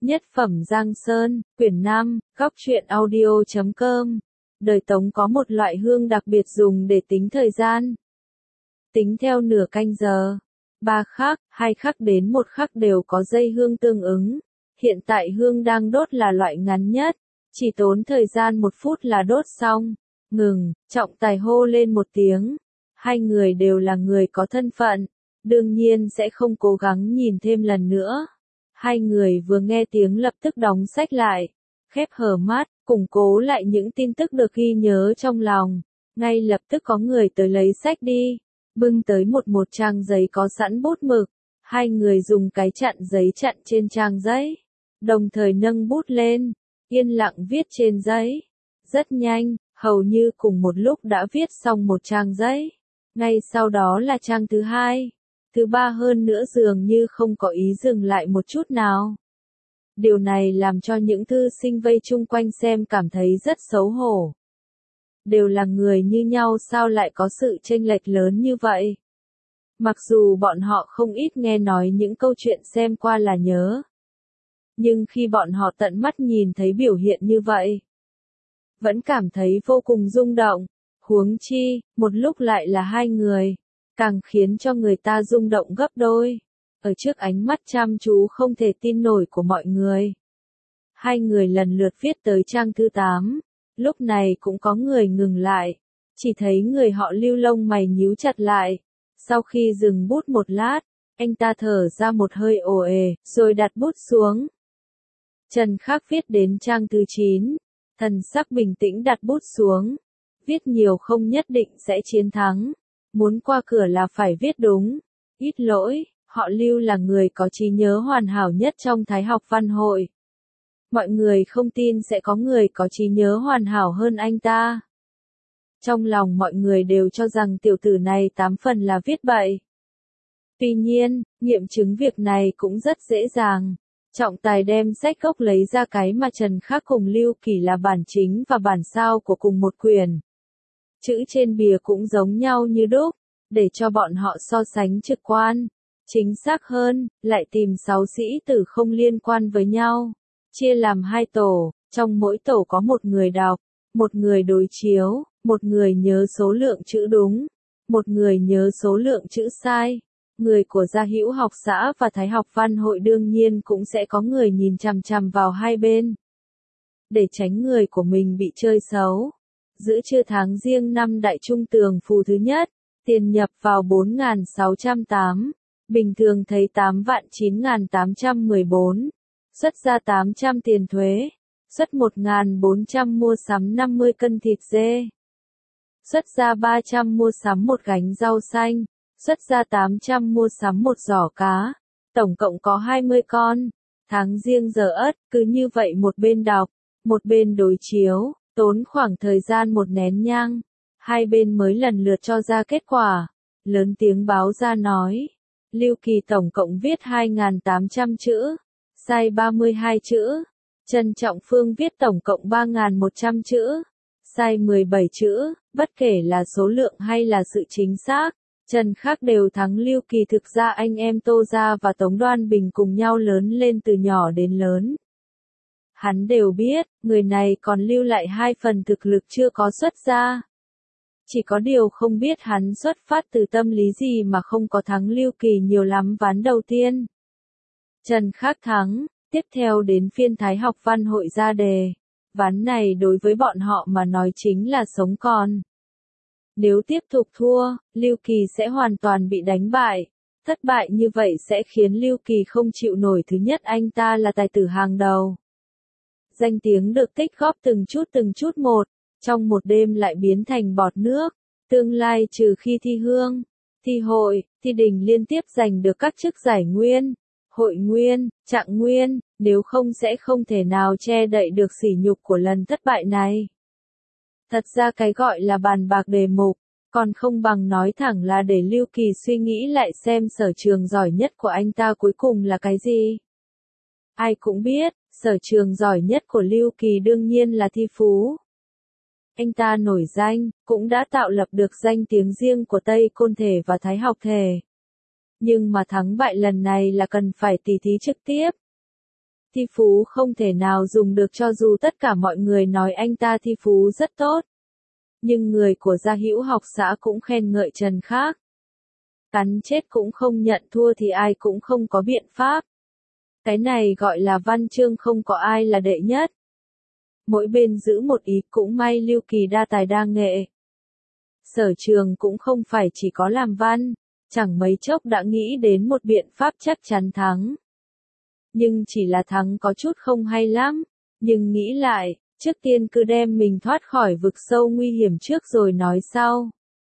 Nhất phẩm Giang Sơn, quyển 5, góc truyện audio.com. Đời Tống có một loại hương đặc biệt dùng để tính thời gian. Tính theo nửa canh giờ, 3 khắc, 2 khắc đến 1 khắc đều có dây hương tương ứng. Hiện tại hương đang đốt là loại ngắn nhất, chỉ tốn thời gian 1 phút là đốt xong. Ngừng, trọng tài hô lên một tiếng. Hai người đều là người có thân phận, đương nhiên sẽ không cố gắng nhìn thêm lần nữa. Hai người vừa nghe tiếng lập tức đóng sách lại, khép hờ mắt, củng cố lại những tin tức được ghi nhớ trong lòng. Ngay lập tức có người tới lấy sách đi, bưng tới một trang giấy có sẵn bút mực. Hai người dùng cái chặn giấy chặn trên trang giấy, đồng thời nâng bút lên, yên lặng viết trên giấy. Rất nhanh, hầu như cùng một lúc đã viết xong một trang giấy. Ngay sau đó là trang thứ hai, thứ ba, hơn nữa dường như không có ý dừng lại một chút nào. Điều này làm cho những thư sinh vây chung quanh xem cảm thấy rất xấu hổ. Đều là người như nhau sao lại có sự chênh lệch lớn như vậy? Mặc dù bọn họ không ít nghe nói những câu chuyện xem qua là nhớ, nhưng khi bọn họ tận mắt nhìn thấy biểu hiện như vậy, vẫn cảm thấy vô cùng rung động. Huống chi, một lúc lại là hai người, càng khiến cho người ta rung động gấp đôi. Ở trước ánh mắt chăm chú không thể tin nổi của mọi người, hai người lần lượt viết tới trang thứ 8. Lúc này cũng có người ngừng lại, chỉ thấy người họ Lưu lông mày nhíu chặt lại. Sau khi dừng bút một lát, anh ta thở ra một hơi ồ ề, rồi đặt bút xuống. Trần Khắc viết đến trang thứ 9, thần sắc bình tĩnh đặt bút xuống. Viết nhiều không nhất định sẽ chiến thắng, muốn qua cửa là phải viết đúng. Ít lỗi, họ Lưu là người có trí nhớ hoàn hảo nhất trong Thái học văn hội. Mọi người không tin sẽ có người có trí nhớ hoàn hảo hơn anh ta. Trong lòng mọi người đều cho rằng tiểu tử này 8 phần là viết bậy. Tuy nhiên, nghiệm chứng việc này cũng rất dễ dàng. Trọng tài đem sách gốc lấy ra cái mà Trần Khắc cùng Lưu Kỳ là bản chính và bản sao của cùng một quyển. Chữ trên bìa cũng giống nhau như đúc, để cho bọn họ so sánh trực quan. Chính xác hơn, lại tìm 6 sĩ tử không liên quan với nhau, chia làm 2 tổ, trong mỗi tổ có một người đọc, một người đối chiếu, một người nhớ số lượng chữ đúng, một người nhớ số lượng chữ sai. Người của Gia Hữu học xã và Thái học văn hội đương nhiên cũng sẽ có người nhìn chằm chằm vào hai bên, để tránh người của mình bị chơi xấu. Giữa trưa tháng Giêng năm Đại Trung Tường Phù thứ nhất, tiền nhập vào 4.608, bình thường thấy 8.9.814, xuất ra 800 tiền thuế, xuất 1.400 mua sắm 50 cân thịt dê, xuất ra 300 mua sắm một gánh rau xanh, xuất ra 800 mua sắm một giỏ cá, tổng cộng có 20 con. Tháng Giêng giờ Ất, cứ như vậy một bên đọc, một bên đối chiếu, tốn khoảng thời gian một nén nhang, hai bên mới lần lượt cho ra kết quả. Lớn tiếng báo ra nói, Lưu Kỳ tổng cộng viết 2.800 chữ, sai 32 chữ. Trần Trọng Phương viết tổng cộng 3.100 chữ, sai 17 chữ. Bất kể là số lượng hay là sự chính xác, Trần Khắc đều thắng Lưu Kỳ. Thực ra anh em Tô Gia và Tống Đoan Bình cùng nhau lớn lên từ nhỏ đến lớn. Hắn đều biết, người này còn lưu lại 2 phần thực lực chưa có xuất ra. Chỉ có điều không biết hắn xuất phát từ tâm lý gì mà không có thắng Lưu Kỳ nhiều lắm ván đầu tiên. Trần Khắc thắng, tiếp theo đến phiên Thái học văn hội ra đề. Ván này đối với bọn họ mà nói chính là sống còn. Nếu tiếp tục thua, Lưu Kỳ sẽ hoàn toàn bị đánh bại. Thất bại như vậy sẽ khiến Lưu Kỳ không chịu nổi. Thứ nhất, anh ta là tài tử hàng đầu. Danh tiếng được tích góp từng chút một, trong một đêm lại biến thành bọt nước. Tương lai trừ khi thi hương, thi hội, thi đình liên tiếp giành được các chức giải nguyên, hội nguyên, trạng nguyên, nếu không sẽ không thể nào che đậy được sỉ nhục của lần thất bại này. Thật ra cái gọi là bàn bạc đề mục, còn không bằng nói thẳng là để Lưu Kỳ suy nghĩ lại xem sở trường giỏi nhất của anh ta cuối cùng là cái gì. Ai cũng biết, sở trường giỏi nhất của Lưu Kỳ đương nhiên là thi phú. Anh ta nổi danh, cũng đã tạo lập được danh tiếng riêng của Tây Côn Thể và Thái học Thể. Nhưng mà thắng bại lần này là cần phải tỉ thí trực tiếp. Thi phú không thể nào dùng được cho dù tất cả mọi người nói anh ta thi phú rất tốt. Nhưng người của Gia Hữu học xã cũng khen ngợi Trần Khắc. Cắn chết cũng không nhận thua thì ai cũng không có biện pháp. Cái này gọi là văn chương, không có ai là đệ nhất. Mỗi bên giữ một ý, cũng may Lưu Kỳ đa tài đa nghệ. Sở Trường cũng không phải chỉ có làm văn, chẳng mấy chốc đã nghĩ đến một biện pháp chắc chắn thắng. Nhưng chỉ là thắng có chút không hay lắm, nhưng nghĩ lại, trước tiên cứ đem mình thoát khỏi vực sâu nguy hiểm trước rồi nói sau.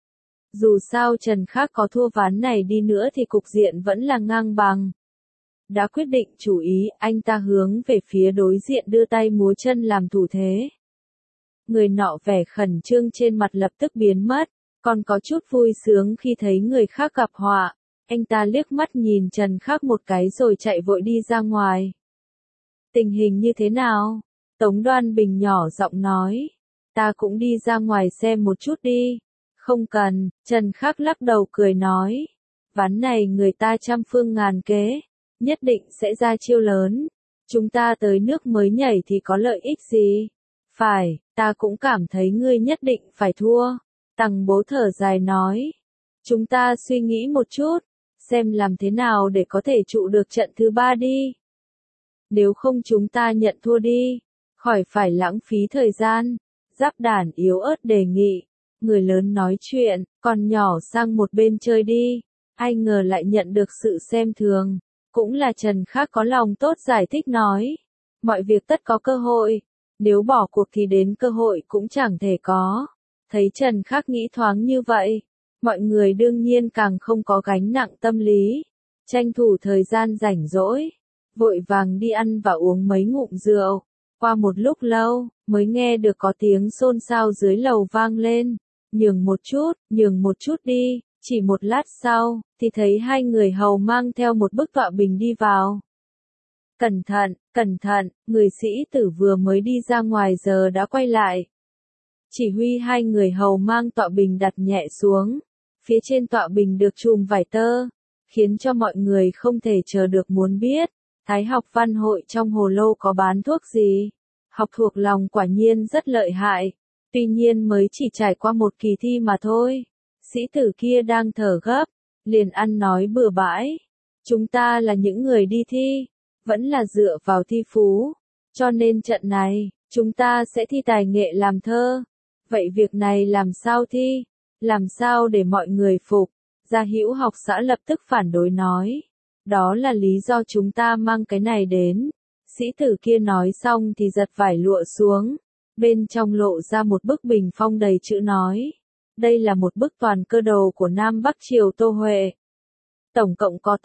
Dù sao Trần Khắc có thua ván này đi nữa thì cục diện vẫn là ngang bằng. Đã quyết định chủ ý, anh ta hướng về phía đối diện đưa tay múa chân làm thủ thế. Người nọ vẻ khẩn trương trên mặt lập tức biến mất, còn có chút vui sướng khi thấy người khác gặp họa. Anh ta liếc mắt nhìn Trần Khắc một cái rồi chạy vội đi ra ngoài. Tình hình như thế nào? Tống Đoan Bình nhỏ giọng nói. Ta cũng đi ra ngoài xem một chút đi. Không cần, Trần Khắc lắc đầu cười nói. Ván này người ta trăm phương ngàn kế, nhất định sẽ ra chiêu lớn. Chúng ta tới nước mới nhảy thì có lợi ích gì? Phải, ta cũng cảm thấy ngươi nhất định phải thua. Tằng Bố thở dài nói. Chúng ta suy nghĩ một chút, xem làm thế nào để có thể trụ được trận thứ 3 đi. Nếu không chúng ta nhận thua đi, khỏi phải lãng phí thời gian. Giáp Đản yếu ớt đề nghị. Người lớn nói chuyện, còn nhỏ sang một bên chơi đi. Ai ngờ lại nhận được sự xem thường. Cũng là Trần Khắc có lòng tốt giải thích nói. Mọi việc tất có cơ hội. Nếu bỏ cuộc thì đến cơ hội cũng chẳng thể có. Thấy Trần Khắc nghĩ thoáng như vậy, mọi người đương nhiên càng không có gánh nặng tâm lý. Tranh thủ thời gian rảnh rỗi, vội vàng đi ăn và uống mấy ngụm rượu. Qua một lúc lâu, mới nghe được có tiếng xôn xao dưới lầu vang lên. Nhường một chút đi. Chỉ một lát sau, thì thấy hai người hầu mang theo một bức tọa bình đi vào. Cẩn thận, người sĩ tử vừa mới đi ra ngoài giờ đã quay lại. Chỉ huy hai người hầu mang tọa bình đặt nhẹ xuống. Phía trên tọa bình được trùm vải tơ, khiến cho mọi người không thể chờ được muốn biết. Thái học văn hội trong hồ lô có bán thuốc gì? Học thuộc lòng quả nhiên rất lợi hại. Tuy nhiên mới chỉ trải qua một kỳ thi mà thôi. Sĩ tử kia đang thở gấp, liền ăn nói bừa bãi. Chúng ta là những người đi thi, vẫn là dựa vào thi phú. Cho nên trận này, chúng ta sẽ thi tài nghệ làm thơ. Vậy việc này làm sao thi? Làm sao để mọi người phục? Gia Hữu học xã lập tức phản đối nói. Đó là lý do chúng ta mang cái này đến. Sĩ tử kia nói xong thì giật vải lụa xuống. Bên trong lộ ra một bức bình phong đầy chữ nói. Đây là một bức toàn cơ đồ của Nam Bắc Triều Tô Huệ. Tổng cộng có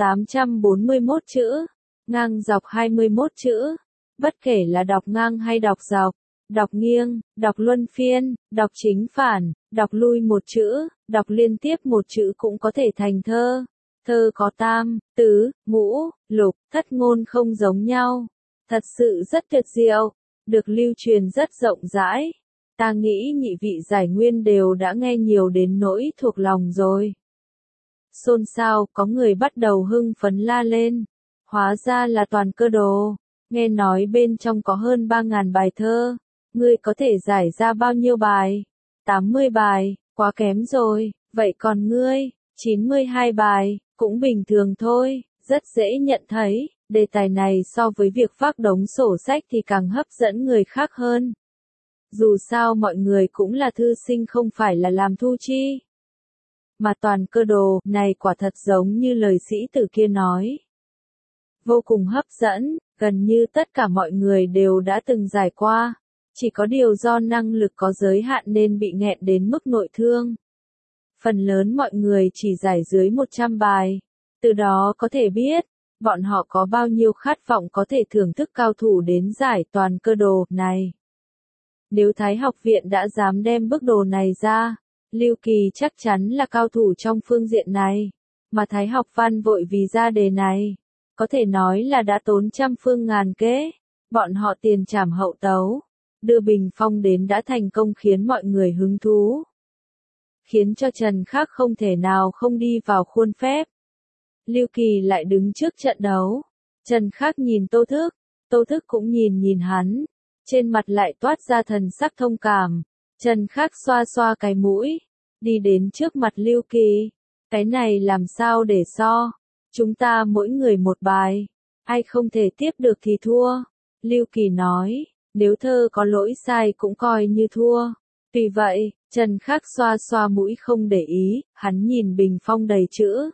841 chữ, ngang dọc 21 chữ. Bất kể là đọc ngang hay đọc dọc, đọc nghiêng, đọc luân phiên, đọc chính phản, đọc lui một chữ, đọc liên tiếp một chữ cũng có thể thành thơ. Thơ có tam, tứ, ngũ, lục, thất ngôn không giống nhau. Thật sự rất tuyệt diệu, được lưu truyền rất rộng rãi. Ta nghĩ nhị vị giải nguyên đều đã nghe nhiều đến nỗi thuộc lòng rồi. Xôn xao, có người bắt đầu hưng phấn la lên. Hóa ra là toàn cơ đồ. Nghe nói bên trong có hơn 3.000 bài thơ. Ngươi có thể giải ra bao nhiêu bài? 80 bài, quá kém rồi. Vậy còn ngươi? 92 bài, cũng bình thường thôi, rất dễ nhận thấy. Đề tài này so với việc phác đống sổ sách thì càng hấp dẫn người khác hơn. Dù sao mọi người cũng là thư sinh không phải là làm thu chi. Mà toàn cơ đồ này quả thật giống như lời sĩ tử kia nói. Vô cùng hấp dẫn, gần như tất cả mọi người đều đã từng giải qua. Chỉ có điều do năng lực có giới hạn nên bị nghẹn đến mức nội thương. Phần lớn mọi người chỉ giải dưới 100 bài. Từ đó có thể biết, bọn họ có bao nhiêu khát vọng có thể thưởng thức cao thủ đến giải toàn cơ đồ này. Nếu Thái học viện đã dám đem bức đồ này ra, Lưu Kỳ chắc chắn là cao thủ trong phương diện này. Mà Thái học văn vội vì ra đề này, có thể nói là đã tốn trăm phương ngàn kế. Bọn họ tiền trảm hậu tấu, đưa bình phong đến đã thành công khiến mọi người hứng thú. Khiến cho Trần Khắc không thể nào không đi vào khuôn phép. Lưu Kỳ lại đứng trước trận đấu. Trần Khắc nhìn Tô Thức. Tô Thức cũng nhìn nhìn hắn, trên mặt lại toát ra thần sắc thông cảm. Trần Khắc xoa xoa cái mũi, đi đến trước mặt Lưu Kỳ. Cái này làm sao để so? Chúng ta mỗi người một bài, ai không thể tiếp được thì thua. Lưu Kỳ nói, nếu thơ có lỗi sai cũng coi như thua. Vì vậy, Trần Khắc xoa xoa mũi không để ý, hắn nhìn bình phong đầy chữ.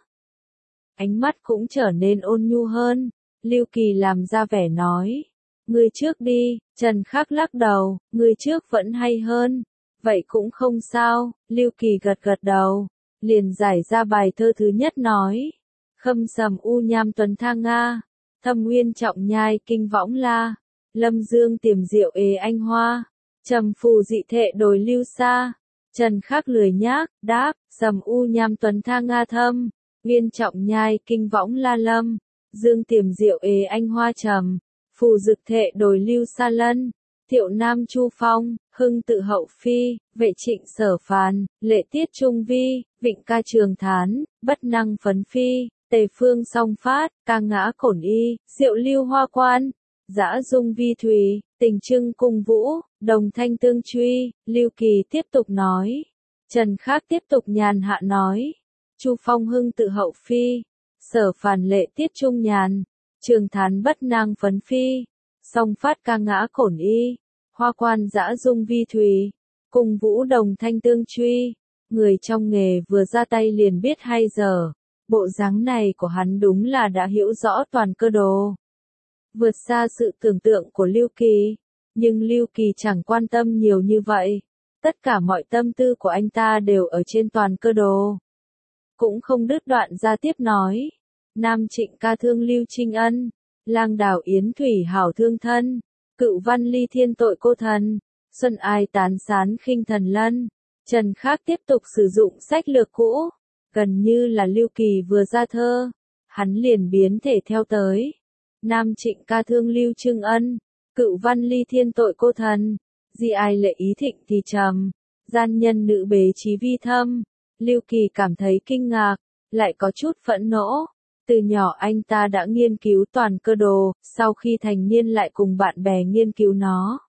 Ánh mắt cũng trở nên ôn nhu hơn. Lưu Kỳ làm ra vẻ nói, ngươi trước đi. Trần Khắc lắc đầu, ngươi trước vẫn hay hơn. Vậy cũng không sao. Lưu Kỳ gật gật đầu, liền giải ra bài thơ thứ nhất nói. Khâm sầm u nham tuấn tha nga, thâm nguyên trọng nhai kinh võng la, lâm dương tiềm diệu ế anh hoa, trầm phù dị thệ đồi lưu xa. Trần Khắc lười nhác, đáp, sầm u nham tuấn tha nga thâm, nguyên trọng nhai kinh võng la lâm, dương tiềm diệu ế anh hoa trầm, phù dực thệ đồi lưu xa lân. Thiệu Nam Chu Phong, hưng tự hậu phi, vệ trịnh sở phàn, lệ tiết trung vi, vịnh ca trường thán, bất năng phấn phi, tề phương song phát, ca ngã cổn y, diệu lưu hoa quan, dã dung vi thùy, tình trưng cung vũ, đồng thanh tương truy. Lưu Kỳ tiếp tục nói. Trần Khắc tiếp tục nhàn hạ nói. Chu Phong hưng tự hậu phi, sở phàn lệ tiết trung nhàn, trường thán bất năng phấn phi, song phát ca ngã cổn y, hoa quan dã dung vi thùy, cung vũ đồng thanh tương truy. Người trong nghề vừa ra tay liền biết hay dở. Bộ dáng này của hắn đúng là đã hiểu rõ toàn cơ đồ. Vượt xa sự tưởng tượng của Lưu Kỳ. Nhưng Lưu Kỳ chẳng quan tâm nhiều như vậy. Tất cả mọi tâm tư của anh ta đều ở trên toàn cơ đồ. Cũng không đứt đoạn ra tiếp nói. Nam Trịnh ca thương Lưu Trinh Ân, lang đảo yến thủy hảo thương thân, cựu văn ly thiên tội cô thần, xuân ai tán sán khinh thần lân. Trần Khắc tiếp tục sử dụng sách lược cũ. Gần như là Lưu Kỳ vừa ra thơ, hắn liền biến thể theo tới. Nam Trịnh ca thương Lưu Trưng Ân, cựu văn ly thiên tội cô thần, di ai lệ ý thịnh thì trầm, gian nhân nữ bế trí vi thâm. Lưu Kỳ cảm thấy kinh ngạc, lại có chút phẫn nộ. Từ nhỏ anh ta đã nghiên cứu toàn cơ đồ, sau khi thành niên lại cùng bạn bè nghiên cứu nó.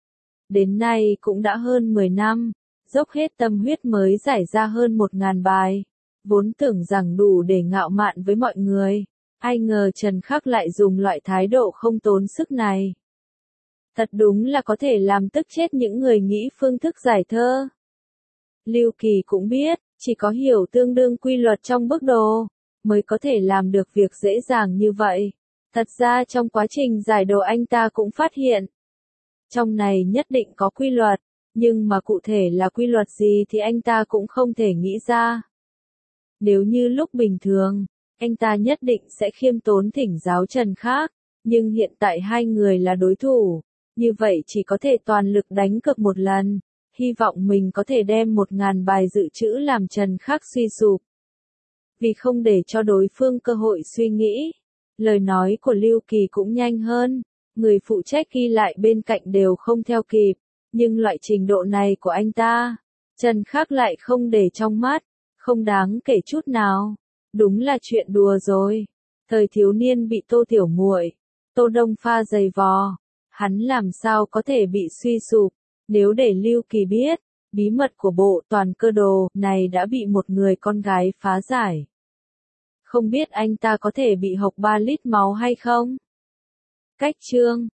Đến nay cũng đã hơn 10 năm, dốc hết tâm huyết mới giải ra hơn 1000 bài. Vốn tưởng rằng đủ để ngạo mạn với mọi người, ai ngờ Trần Khắc lại dùng loại thái độ không tốn sức này. Thật đúng là có thể làm tức chết những người nghĩ phương thức giải thơ. Lưu Kỳ cũng biết, chỉ có hiểu tương đương quy luật trong bức đồ, mới có thể làm được việc dễ dàng như vậy. Thật ra trong quá trình giải đồ anh ta cũng phát hiện. Trong này nhất định có quy luật, nhưng mà cụ thể là quy luật gì thì anh ta cũng không thể nghĩ ra. Nếu như lúc bình thường, anh ta nhất định sẽ khiêm tốn thỉnh giáo Trần Khắc, nhưng hiện tại hai người là đối thủ, như vậy chỉ có thể toàn lực đánh cược một lần, hy vọng mình có thể đem 1000 bài dự trữ làm Trần Khắc suy sụp. Vì không để cho đối phương cơ hội suy nghĩ, lời nói của Lưu Kỳ cũng nhanh hơn, người phụ trách ghi lại bên cạnh đều không theo kịp, nhưng loại trình độ này của anh ta, Trần Khắc lại không để trong mắt. Không đáng kể chút nào. Đúng là chuyện đùa rồi. Thời thiếu niên bị Tô Tiểu Muội, Tô Đông pha giày vò, hắn làm sao có thể bị suy sụp. Nếu để Lưu Kỳ biết, bí mật của bộ toàn cơ đồ này đã bị một người con gái phá giải. Không biết anh ta có thể bị hộc 3 lít máu hay không? Cách chương